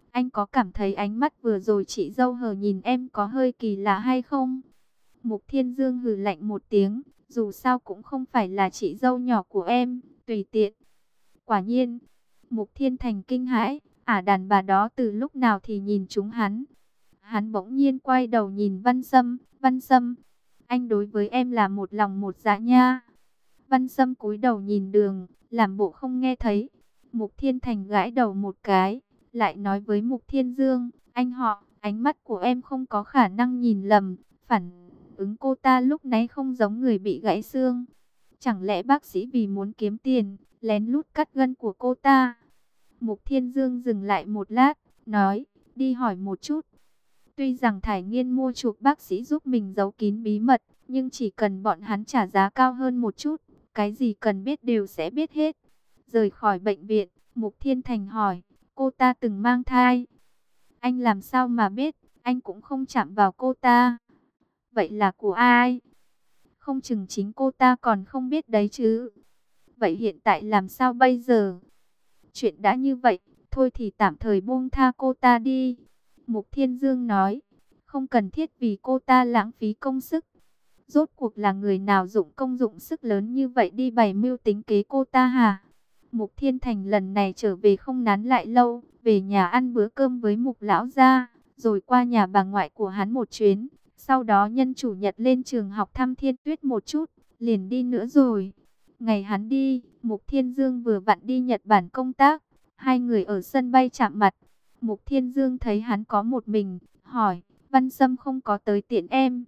Anh có cảm thấy ánh mắt vừa rồi chị dâu hờ nhìn em có hơi kỳ lạ hay không? Mục Thiên Dương hừ lạnh một tiếng, dù sao cũng không phải là chị dâu nhỏ của em, tùy tiện. Quả nhiên, Mục Thiên Thành kinh hãi, đàn bà đó từ lúc nào thì nhìn chúng hắn. Hắn bỗng nhiên quay đầu nhìn Văn Sâm, anh đối với em là một lòng một dạ nha. Văn Sâm cúi đầu nhìn đường, làm bộ không nghe thấy. Mục Thiên Thành gãi đầu một cái, lại nói với Mục Thiên Dương, anh họ, ánh mắt của em không có khả năng nhìn lầm, phản ứng cô ta lúc nãy không giống người bị gãy xương. Chẳng lẽ bác sĩ vì muốn kiếm tiền, lén lút cắt gân của cô ta? Mục Thiên Dương dừng lại một lát, nói, đi hỏi một chút. Tuy rằng Thải Nghiên mua chuộc bác sĩ giúp mình giấu kín bí mật, nhưng chỉ cần bọn hắn trả giá cao hơn một chút, cái gì cần biết đều sẽ biết hết. Rời khỏi bệnh viện, Mục Thiên Thành hỏi, cô ta từng mang thai. Anh làm sao mà biết, anh cũng không chạm vào cô ta. Vậy là của ai? Không chừng chính cô ta còn không biết đấy chứ. Vậy hiện tại làm sao bây giờ? Chuyện đã như vậy, thôi thì tạm thời buông tha cô ta đi. Mục Thiên Dương nói, không cần thiết vì cô ta lãng phí công sức. Rốt cuộc là người nào dụng công dụng sức lớn như vậy đi bày mưu tính kế cô ta hả? Mục Thiên Thành lần này trở về không nán lại lâu, về nhà ăn bữa cơm với Mục lão gia, rồi qua nhà bà ngoại của hắn một chuyến. Sau đó nhân chủ nhật lên trường học thăm Thiên Tuyết một chút, liền đi nữa rồi. Ngày hắn đi, Mục Thiên Dương vừa vặn đi Nhật Bản công tác, hai người ở sân bay chạm mặt. Mục Thiên Dương thấy hắn có một mình, hỏi, Văn Sâm không có tới tiện em?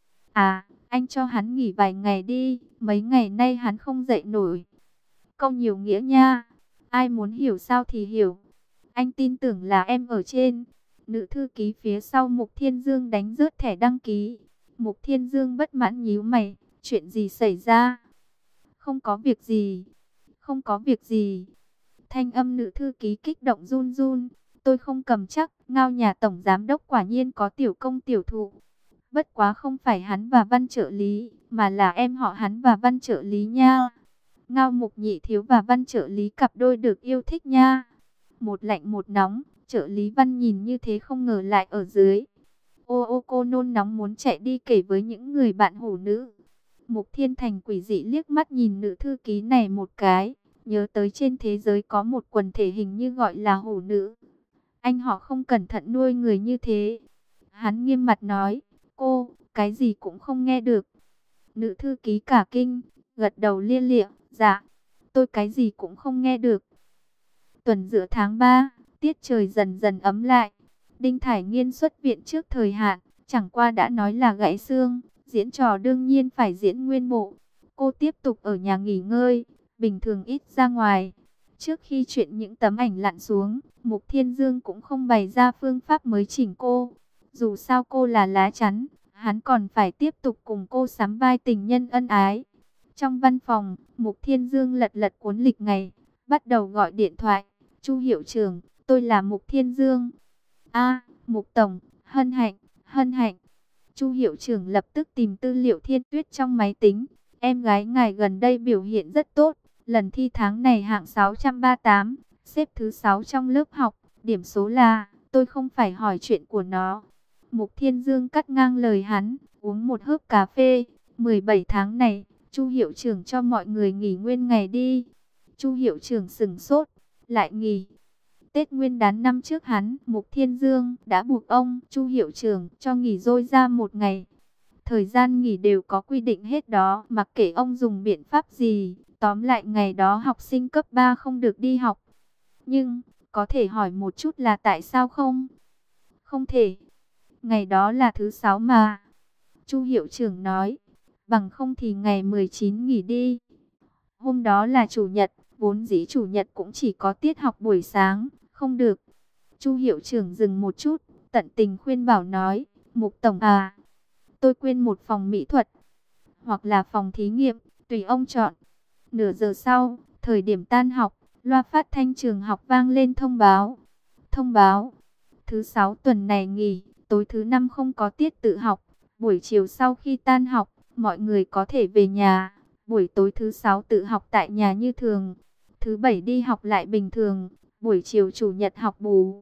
Anh cho hắn nghỉ vài ngày đi, mấy ngày nay hắn không dậy nổi. Câu nhiều nghĩa nha, ai muốn hiểu sao thì hiểu. Anh tin tưởng là em ở trên. Nữ thư ký phía sau Mục Thiên Dương đánh rớt thẻ đăng ký. Mục Thiên Dương bất mãn nhíu mày, chuyện gì xảy ra? Không có việc gì, không có việc gì. Thanh âm nữ thư ký kích động run run. Tôi không cầm chắc, Ngao nhà tổng giám đốc quả nhiên có tiểu công tiểu thụ. Bất quá không phải hắn và Văn trợ lý, mà là em họ hắn và Văn trợ lý nha. Ngao Mục Nhị thiếu và Văn trợ lý cặp đôi được yêu thích nha. Một lạnh một nóng, trợ lý Văn nhìn như thế không ngờ lại ở dưới. Ô ô, cô nôn nóng muốn chạy đi kể với những người bạn hổ nữ. Mục Thiên Thành quỷ dị liếc mắt nhìn nữ thư ký này một cái, nhớ tới trên thế giới có một quần thể hình như gọi là hổ nữ. Anh họ không cẩn thận nuôi người như thế. Hắn nghiêm mặt nói, cô, cái gì cũng không nghe được. Nữ thư ký cả kinh, gật đầu lia lịa, dạ, tôi cái gì cũng không nghe được. Tuần giữa tháng 3, tiết trời dần dần ấm lại. Đinh Thải Nghiên xuất viện trước thời hạn, chẳng qua đã nói là gãy xương, diễn trò đương nhiên phải diễn nguyên bộ. Cô tiếp tục ở nhà nghỉ ngơi, bình thường ít ra ngoài. Trước khi chuyện những tấm ảnh lặn xuống, Mục Thiên Dương cũng không bày ra phương pháp mới chỉnh cô. Dù sao cô là lá chắn, hắn còn phải tiếp tục cùng cô sắm vai tình nhân ân ái. Trong văn phòng, Mục Thiên Dương lật lật cuốn lịch ngày, bắt đầu gọi điện thoại. Chu hiệu trưởng, tôi là Mục Thiên Dương. Mục Tổng, hân hạnh, hân hạnh. Chu hiệu trưởng lập tức tìm tư liệu Thiên Tuyết trong máy tính. Em gái ngài gần đây biểu hiện rất tốt. Lần thi tháng này hạng 638, xếp thứ 6 trong lớp học. Điểm số là, tôi không phải hỏi chuyện của nó. Mục Thiên Dương cắt ngang lời hắn, uống một hớp cà phê. 17 tháng này, Chu hiệu trưởng cho mọi người nghỉ nguyên ngày đi. Chu hiệu trưởng sững sốt, lại nghỉ. Tết Nguyên đán năm trước hắn, Mục Thiên Dương đã buộc ông, Chu hiệu trưởng cho nghỉ dôi ra một ngày. Thời gian nghỉ đều có quy định hết đó, mặc kệ ông dùng biện pháp gì, tóm lại ngày đó học sinh cấp 3 không được đi học. Nhưng, có thể hỏi một chút là tại sao không? Không thể. Ngày đó là thứ 6 mà. Chu hiệu trưởng nói, bằng không thì ngày 19 nghỉ đi. Hôm đó là chủ nhật, vốn dĩ chủ nhật cũng chỉ có tiết học buổi sáng, không được. Chu hiệu trưởng dừng một chút, tận tình khuyên bảo nói, Mục Tổng tôi quên một phòng mỹ thuật, hoặc là phòng thí nghiệm, tùy ông chọn. Nửa giờ sau, thời điểm tan học, loa phát thanh trường học vang lên thông báo. Thông báo, thứ 6 tuần này nghỉ, tối thứ 5 không có tiết tự học. Buổi chiều sau khi tan học, mọi người có thể về nhà. Buổi tối thứ 6 tự học tại nhà như thường. Thứ 7 đi học lại bình thường. Buổi chiều chủ nhật học bù.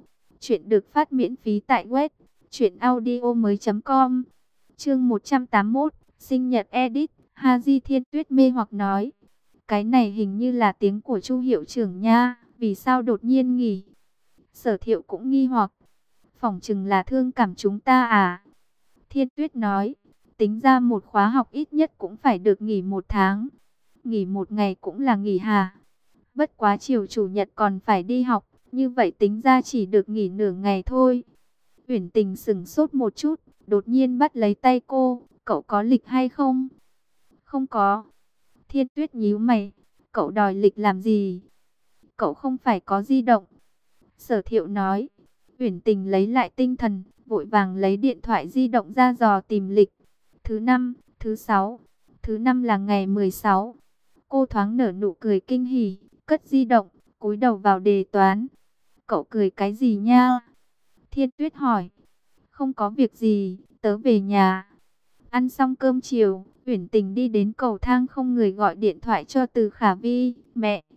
Chuyện được phát miễn phí tại web truyệnaudiomoi.com. Chương 181, sinh nhật edit. Haji Thiên Tuyết mê hoặc nói, cái này hình như là tiếng của Chu hiệu trưởng nha, vì sao đột nhiên nghỉ? Sở Thiệu cũng nghi hoặc, phỏng chừng là thương cảm chúng ta à? Thiên Tuyết nói, tính ra một khóa học ít nhất cũng phải được nghỉ 1 tháng. Nghỉ 1 ngày cũng là nghỉ hà. Bất quá chiều chủ nhật còn phải đi học, như vậy tính ra chỉ được nghỉ nửa ngày thôi. Uyển Tình sững sốt một chút, đột nhiên bắt lấy tay cô, cậu có lịch hay không? Không có. Thiên Tuyết nhíu mày, cậu đòi lịch làm gì? Cậu không phải có di động. Sở Thiệu nói. Uyển Tình lấy lại tinh thần, vội vàng lấy điện thoại di động ra dò tìm lịch. Thứ năm, thứ sáu, thứ năm là ngày 16. Cô thoáng nở nụ cười kinh hỉ, cất di động, cúi đầu vào đề toán. Cậu cười cái gì nha? Thiên Tuyết hỏi. Không có việc gì, tớ về nhà. Ăn xong cơm chiều, Uyển Tình đi đến cầu thang không người gọi điện thoại cho Từ Khả Vi. Mẹ,